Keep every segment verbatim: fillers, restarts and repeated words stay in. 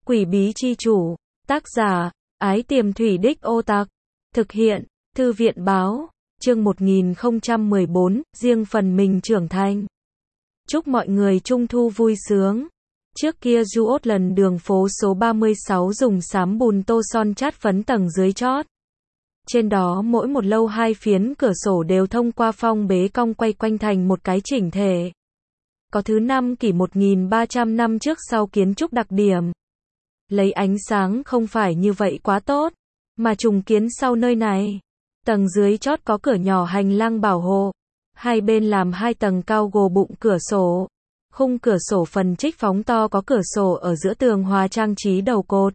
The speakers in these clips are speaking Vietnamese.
Quỷ bí chi chủ, tác giả, Ái Tiềm Thủy Đích Ô Tặc, thực hiện, Thư viện báo, chương một nghìn không trăm mười bốn, riêng phần mình trưởng thành. Chúc mọi người Trung thu vui sướng. Trước kia Duốt lần đường phố số ba mươi sáu dùng xám bùn tô son chát phấn tầng dưới chót. Trên đó mỗi một lâu hai phiến cửa sổ đều thông qua phong bế cong quay quanh thành một cái chỉnh thể. Có thứ năm kỷ một nghìn ba trăm năm trước sau kiến trúc đặc điểm. Lấy ánh sáng không phải như vậy quá tốt, mà trùng kiến sau nơi này. Tầng dưới chót có cửa nhỏ hành lang bảo hộ. Hai bên làm hai tầng cao gồ bụng cửa sổ. Khung cửa sổ phần trích phóng to có cửa sổ ở giữa tường hòa trang trí đầu cột.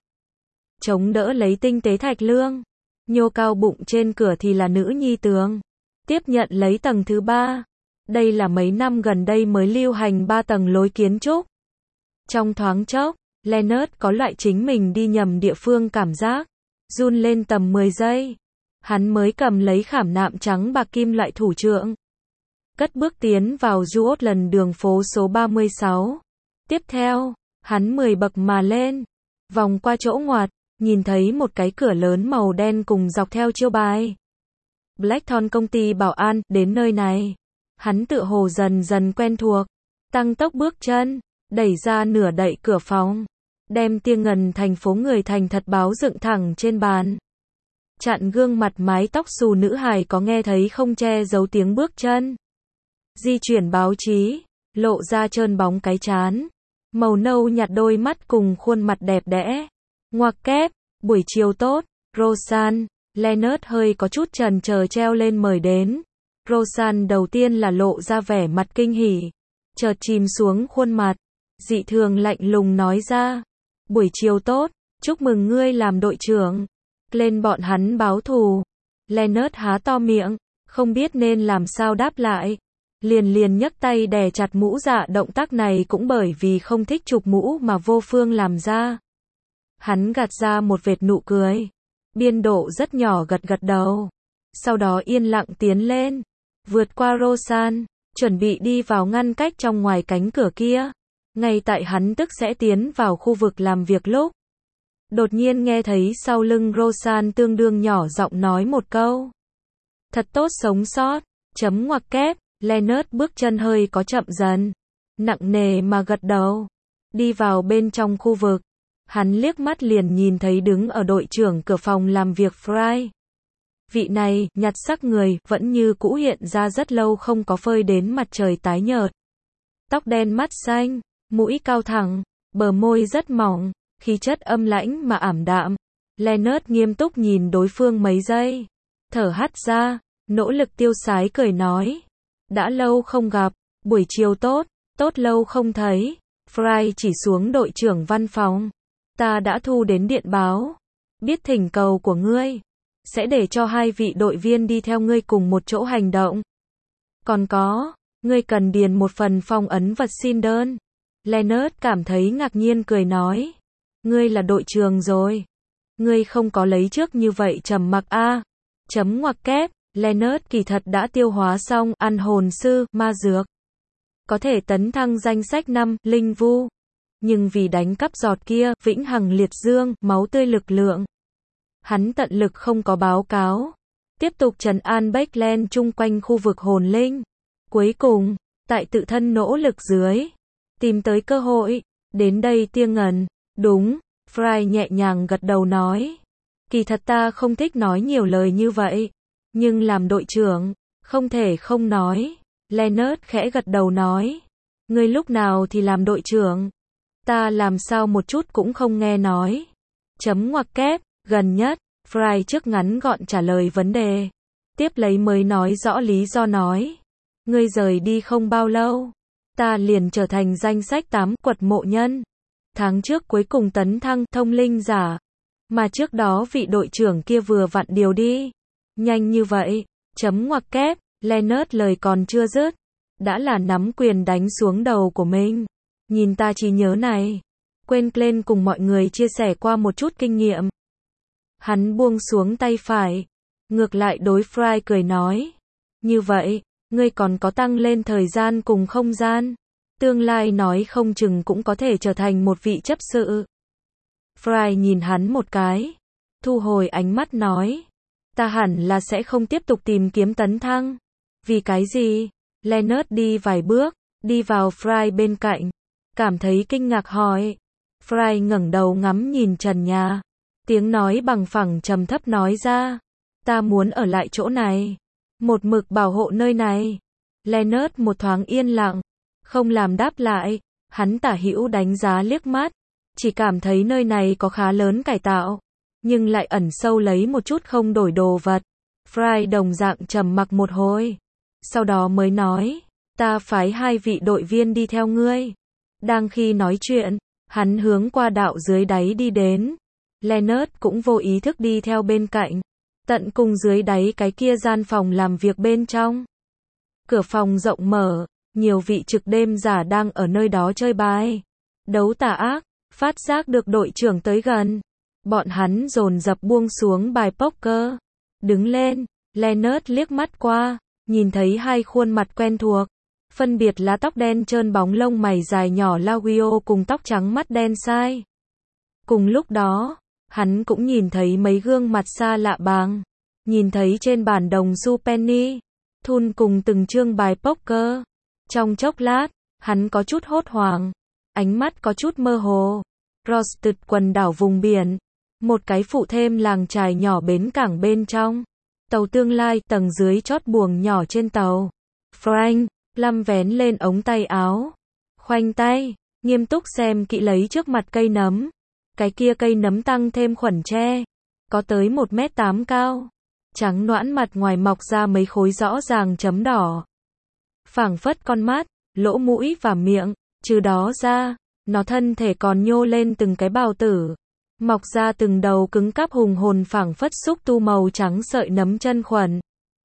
Chống đỡ lấy tinh tế thạch lương. Nhô cao bụng trên cửa thì là nữ nhi tường. Tiếp nhận lấy tầng thứ ba. Đây là mấy năm gần đây mới lưu hành ba tầng lối kiến trúc. Trong thoáng chốc, Leonard có loại chính mình đi nhầm địa phương cảm giác. Run lên tầm mười giây. Hắn mới cầm lấy khảm nạm trắng bạc kim loại thủ trượng. Cất bước tiến vào Duốt lần đường phố số ba mươi sáu. Tiếp theo, hắn mười bậc mà lên. Vòng qua chỗ ngoặt, nhìn thấy một cái cửa lớn màu đen cùng dọc theo chiêu bài. Blackthorn công ty bảo an, đến nơi này. Hắn tự hồ dần dần quen thuộc. Tăng tốc bước chân, đẩy ra nửa đậy cửa phòng. Đem tia ngần thành phố người thành thật báo dựng thẳng trên bàn. Chặn gương mặt mái tóc xù nữ hài có nghe thấy không che giấu tiếng bước chân. Di chuyển báo chí, lộ ra trơn bóng cái trán. Màu nâu nhạt đôi mắt cùng khuôn mặt đẹp đẽ. Ngoặc kép, buổi chiều tốt, Roseanne. Leonard hơi có chút chần chờ treo lên mời đến. Roseanne đầu tiên là lộ ra vẻ mặt kinh hỉ. Chợt chìm xuống khuôn mặt. Dị thường lạnh lùng nói ra. Buổi chiều tốt, chúc mừng ngươi làm đội trưởng. Lên bọn hắn báo thù. Leonard há to miệng, không biết nên làm sao đáp lại. Liền liền nhấc tay đè chặt mũ dạ, động tác này cũng bởi vì không thích chụp mũ mà vô phương làm ra. Hắn gạt ra một vệt nụ cười. Biên độ rất nhỏ gật gật đầu. Sau đó yên lặng tiến lên. Vượt qua Roseanne, chuẩn bị đi vào ngăn cách trong ngoài cánh cửa kia. Ngay tại hắn tức sẽ tiến vào khu vực làm việc lúc. Đột nhiên nghe thấy sau lưng Roseanne tương đương nhỏ giọng nói một câu. Thật tốt sống sót, chấm ngoặc kép. Leonard bước chân hơi có chậm dần. Nặng nề mà gật đầu. Đi vào bên trong khu vực. Hắn liếc mắt liền nhìn thấy đứng ở đội trưởng cửa phòng làm việc Fry. Vị này, nhặt sắc người, vẫn như cũ hiện ra rất lâu không có phơi đến mặt trời tái nhợt. Tóc đen mắt xanh, mũi cao thẳng, bờ môi rất mỏng, khí chất âm lãnh mà ảm đạm. Leonard nghiêm túc nhìn đối phương mấy giây. Thở hắt ra, nỗ lực tiêu sái cười nói. Đã lâu không gặp, buổi chiều tốt, tốt lâu không thấy. Fry chỉ xuống đội trưởng văn phòng. Ta đã thu đến điện báo. Biết thỉnh cầu của ngươi. Sẽ để cho hai vị đội viên đi theo ngươi cùng một chỗ hành động. Còn có, ngươi cần điền một phần phong ấn vật xin đơn. Leonard cảm thấy ngạc nhiên cười nói. Ngươi là đội trưởng rồi. Ngươi không có lấy trước như vậy trầm mặc a. Chấm ngoặc kép. Leonard kỳ thật đã tiêu hóa xong ăn hồn sư, ma dược. Có thể tấn thăng danh sách năm, linh vu. Nhưng vì đánh cắp giọt kia, vĩnh hằng liệt dương, máu tươi lực lượng. Hắn tận lực không có báo cáo. Tiếp tục trấn an Backland chung quanh khu vực hồn linh. Cuối cùng, tại tự thân nỗ lực dưới, tìm tới cơ hội. Đến đây tia ngần. Đúng, Fry nhẹ nhàng gật đầu nói. Kỳ thật ta không thích nói nhiều lời như vậy. Nhưng làm đội trưởng, không thể không nói. Leonard khẽ gật đầu nói. Ngươi lúc nào thì làm đội trưởng? Ta làm sao một chút cũng không nghe nói. Chấm ngoặc kép, gần nhất. Fry trước ngắn gọn trả lời vấn đề. Tiếp lấy mới nói rõ lý do nói. Ngươi rời đi không bao lâu. Ta liền trở thành danh sách tám quật mộ nhân. Tháng trước cuối cùng tấn thăng thông linh giả. Mà trước đó vị đội trưởng kia vừa vặn điều đi. Nhanh như vậy, chấm ngoặc kép, Leonard lời còn chưa dứt. Đã là nắm quyền đánh xuống đầu của mình. Nhìn ta trí nhớ này. Quên lên cùng mọi người chia sẻ qua một chút kinh nghiệm. Hắn buông xuống tay phải. Ngược lại đối Fry cười nói. Như vậy, ngươi còn có tăng lên thời gian cùng không gian. Tương lai nói không chừng cũng có thể trở thành một vị chấp sự. Fry nhìn hắn một cái, thu hồi ánh mắt nói, ta hẳn là sẽ không tiếp tục tìm kiếm tấn thăng. Vì cái gì? Leonard đi vài bước, đi vào Fry bên cạnh, cảm thấy kinh ngạc hỏi. Fry ngẩng đầu ngắm nhìn trần nhà, tiếng nói bằng phẳng trầm thấp nói ra, ta muốn ở lại chỗ này, một mực bảo hộ nơi này. Leonard một thoáng yên lặng, không làm đáp lại, hắn tả hữu đánh giá liếc mắt, chỉ cảm thấy nơi này có khá lớn cải tạo, nhưng lại ẩn sâu lấy một chút không đổi đồ vật. Fry đồng dạng trầm mặc một hồi, sau đó mới nói, ta phái hai vị đội viên đi theo ngươi. Đang khi nói chuyện, hắn hướng qua đạo dưới đáy đi đến. Leonard cũng vô ý thức đi theo bên cạnh, tận cùng dưới đáy cái kia gian phòng làm việc bên trong. Cửa phòng rộng mở, nhiều vị trực đêm giả đang ở nơi đó chơi bài, đấu tà ác, phát giác được đội trưởng tới gần. Bọn hắn dồn dập buông xuống bài poker, đứng lên. Leonard liếc mắt qua, nhìn thấy hai khuôn mặt quen thuộc, phân biệt là tóc đen trơn bóng lông mày dài nhỏ Lauio cùng tóc trắng mắt đen sai. Cùng lúc đó, hắn cũng nhìn thấy mấy gương mặt xa lạ bàng, nhìn thấy trên bản đồng xu penny, thun cùng từng chương bài poker. Trong chốc lát, hắn có chút hốt hoảng, ánh mắt có chút mơ hồ. Roasted quần đảo vùng biển, một cái phụ thêm làng chài nhỏ bến cảng bên trong, tàu tương lai tầng dưới chót buồng nhỏ trên tàu. Frank, Lâm vén lên ống tay áo, khoanh tay, nghiêm túc xem kỹ lấy trước mặt cây nấm. Cái kia cây nấm tăng thêm khuẩn tre, có tới một mét tám cao, trắng nõn mặt ngoài mọc ra mấy khối rõ ràng chấm đỏ, phảng phất con mắt, lỗ mũi và miệng. Trừ đó ra, nó thân thể còn nhô lên từng cái bào tử, mọc ra từng đầu cứng cáp hùng hồn phảng phất xúc tu màu trắng sợi nấm chân khuẩn.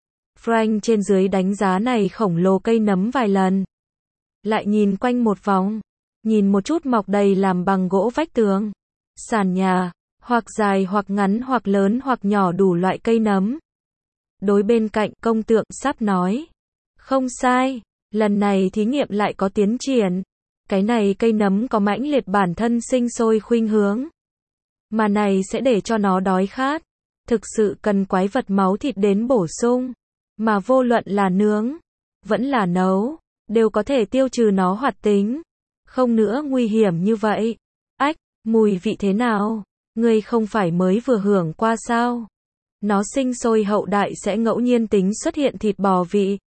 Frank trên dưới đánh giá này khổng lồ cây nấm vài lần, lại nhìn quanh một vòng, nhìn một chút mọc đầy làm bằng gỗ vách tường, sàn nhà, hoặc dài hoặc ngắn hoặc lớn hoặc nhỏ đủ loại cây nấm. Đối bên cạnh công tượng sắp nói, không sai, lần này thí nghiệm lại có tiến triển. Cái này cây nấm có mãnh liệt bản thân sinh sôi khuynh hướng, mà này sẽ để cho nó đói khát, thực sự cần quái vật máu thịt đến bổ sung, mà vô luận là nướng, vẫn là nấu, đều có thể tiêu trừ nó hoạt tính, không nữa nguy hiểm như vậy. Ách, mùi vị thế nào? Ngươi không phải mới vừa hưởng qua sao? Nó sinh sôi hậu đại sẽ ngẫu nhiên tính xuất hiện thịt bò vị,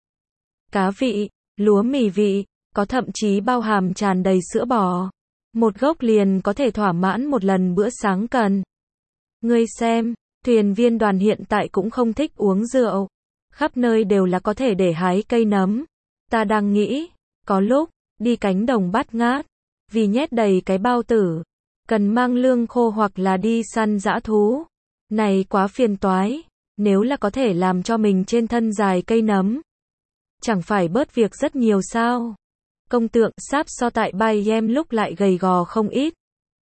cá vị, lúa mì vị, có thậm chí bao hàm tràn đầy sữa bò. Một gốc liền có thể thỏa mãn một lần bữa sáng cần. Ngươi xem, thuyền viên đoàn hiện tại cũng không thích uống rượu, khắp nơi đều là có thể để hái cây nấm. Ta đang nghĩ, có lúc, đi cánh đồng bát ngát, vì nhét đầy cái bao tử, cần mang lương khô hoặc là đi săn dã thú. Này quá phiền toái, nếu là có thể làm cho mình trên thân dài cây nấm, chẳng phải bớt việc rất nhiều sao? Công tượng sáp so tại bay em lúc lại gầy gò không ít.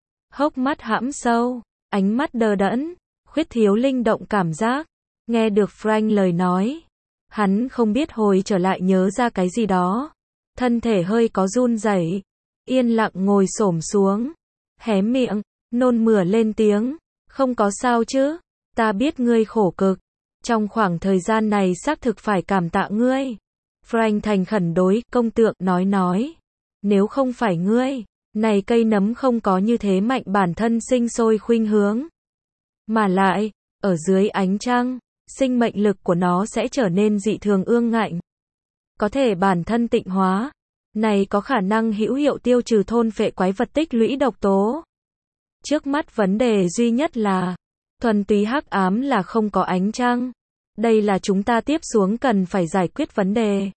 Hốc mắt hãm sâu, ánh mắt đờ đẫn, khuyết thiếu linh động cảm giác. Nghe được Frank lời nói, hắn không biết hồi trở lại nhớ ra cái gì đó. Thân thể hơi có run rẩy, yên lặng ngồi xổm xuống, hé miệng, nôn mửa lên tiếng, không có sao chứ, ta biết ngươi khổ cực. Trong khoảng thời gian này xác thực phải cảm tạ ngươi. Frank thành khẩn đối công tượng nói nói, nếu không phải ngươi, này cây nấm không có như thế mạnh bản thân sinh sôi khuynh hướng. Mà lại, ở dưới ánh trăng, sinh mệnh lực của nó sẽ trở nên dị thường ương ngạnh. Có thể bản thân tịnh hóa, này có khả năng hữu hiệu tiêu trừ thôn phệ quái vật tích lũy độc tố. Trước mắt vấn đề duy nhất là, thuần túy hắc ám là không có ánh trăng. Đây là chúng ta tiếp xuống cần phải giải quyết vấn đề.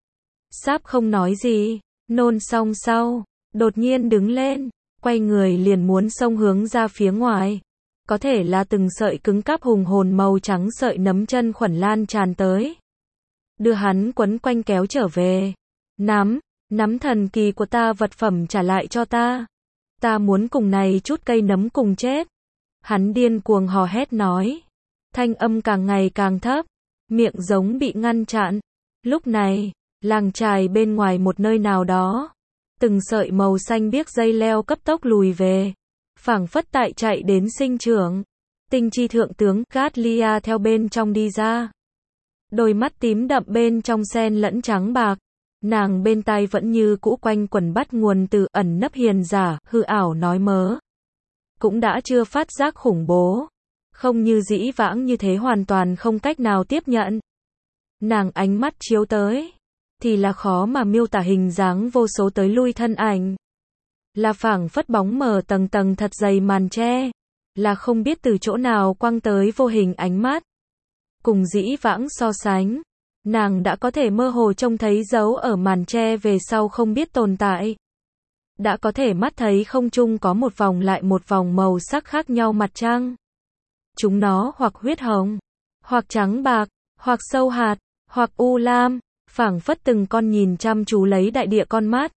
Sáp không nói gì, nôn xong sau, đột nhiên đứng lên, quay người liền muốn xông hướng ra phía ngoài. Có thể là từng sợi cứng cáp hùng hồn màu trắng sợi nấm chân khuẩn lan tràn tới, đưa hắn quấn quanh kéo trở về. Nắm, nắm thần kỳ của ta vật phẩm trả lại cho ta. Ta muốn cùng này chút cây nấm cùng chết. Hắn điên cuồng hò hét nói. Thanh âm càng ngày càng thấp, miệng giống bị ngăn chặn. Lúc này, làng chài bên ngoài một nơi nào đó, từng sợi màu xanh biếc dây leo cấp tốc lùi về. phảng phất tại chạy đến sinh trưởng. Tinh chi thượng tướng Gatlia theo bên trong đi ra. Đôi mắt tím đậm bên trong xen lẫn trắng bạc. Nàng bên tai vẫn như cũ quanh quẩn bắt nguồn từ ẩn nấp hiền giả, hư ảo nói mớ. Cũng đã chưa phát giác khủng bố. Không như dĩ vãng như thế hoàn toàn không cách nào tiếp nhận. Nàng ánh mắt chiếu tới. Thì là khó mà miêu tả hình dáng vô số tới lui thân ảnh. Là phảng phất bóng mờ tầng tầng thật dày màn che. Là không biết từ chỗ nào quăng tới vô hình ánh mắt. Cùng dĩ vãng so sánh. Nàng đã có thể mơ hồ trông thấy dấu ở màn che về sau không biết tồn tại. Đã có thể mắt thấy không trung có một vòng lại một vòng màu sắc khác nhau mặt trăng. Chúng nó hoặc huyết hồng, hoặc trắng bạc, hoặc sâu hạt, hoặc u lam, phảng phất từng con nhìn chăm chú lấy đại địa con mắt.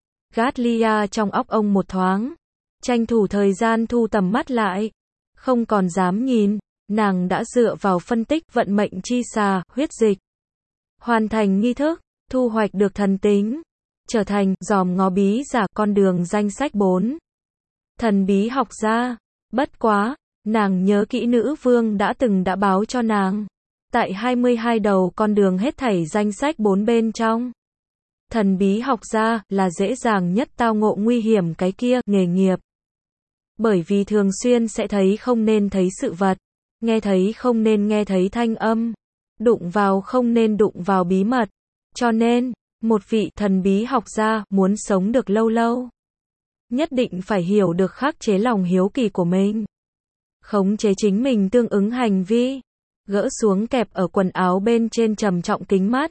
Gatlia trong óc ông một thoáng, tranh thủ thời gian thu tầm mắt lại, không còn dám nhìn, nàng đã dựa vào phân tích vận mệnh chi xà, huyết dịch. Hoàn thành nghi thức, thu hoạch được thần tính, trở thành dòm ngó bí giả con đường danh sách bốn. Thần bí học gia, bất quá, nàng nhớ kỹ nữ vương đã từng đã báo cho nàng. Tại hai mươi hai đầu con đường hết thảy danh sách bốn bên trong. Thần bí học gia là dễ dàng nhất tao ngộ nguy hiểm cái kia, nghề nghiệp. Bởi vì thường xuyên sẽ thấy không nên thấy sự vật, nghe thấy không nên nghe thấy thanh âm, đụng vào không nên đụng vào bí mật. Cho nên, một vị thần bí học gia muốn sống được lâu lâu, nhất định phải hiểu được khắc chế lòng hiếu kỳ của mình. Khống chế chính mình tương ứng hành vi. Gỡ xuống kẹp ở quần áo bên trên trầm trọng kính mắt.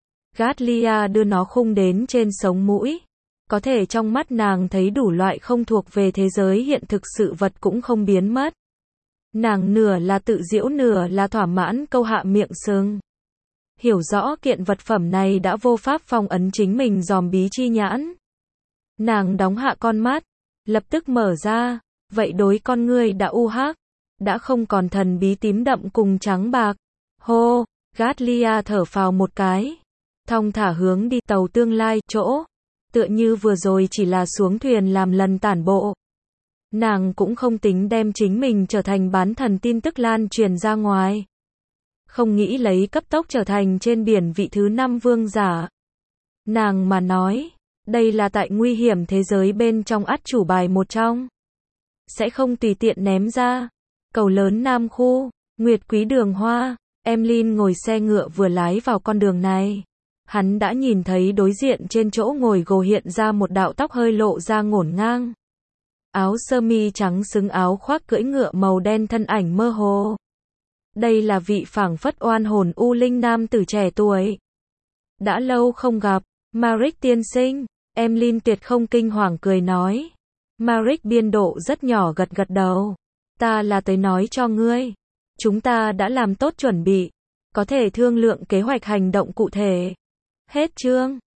Gatlia đưa nó khung đến trên sống mũi. Có thể trong mắt nàng thấy đủ loại không thuộc về thế giới hiện thực sự vật cũng không biến mất. Nàng nửa là tự giễu nửa là thỏa mãn câu hạ miệng sừng. Hiểu rõ kiện vật phẩm này đã vô pháp phong ấn chính mình dòm bí chi nhãn. Nàng đóng hạ con mắt, lập tức mở ra, vậy đối con ngươi đã u hắc, đã không còn thần bí tím đậm cùng trắng bạc. Hô, Gatlia thở phào một cái, thong thả hướng đi tàu tương lai chỗ, tựa như vừa rồi chỉ là xuống thuyền làm lần tản bộ. Nàng cũng không tính đem chính mình trở thành bán thần tin tức lan truyền ra ngoài. Không nghĩ lấy cấp tốc trở thành trên biển vị thứ năm vương giả. Nàng mà nói, đây là tại nguy hiểm thế giới bên trong ắt chủ bài một trong. Sẽ không tùy tiện ném ra. Cầu lớn Nam Khu, Nguyệt Quý Đường Hoa, Emlyn ngồi xe ngựa vừa lái vào con đường này. Hắn đã nhìn thấy đối diện trên chỗ ngồi gồ hiện ra một đạo tóc hơi lộ ra ngổn ngang. Áo sơ mi trắng xứng áo khoác cưỡi ngựa màu đen thân ảnh mơ hồ. Đây là vị phảng phất oan hồn u linh nam tử trẻ tuổi. Đã lâu không gặp, Maric tiên sinh, Emlyn tuyệt không kinh hoàng cười nói. Maric biên độ rất nhỏ gật gật đầu. Ta là tới nói cho ngươi. Chúng ta đã làm tốt chuẩn bị. Có thể thương lượng kế hoạch hành động cụ thể. Hết chương.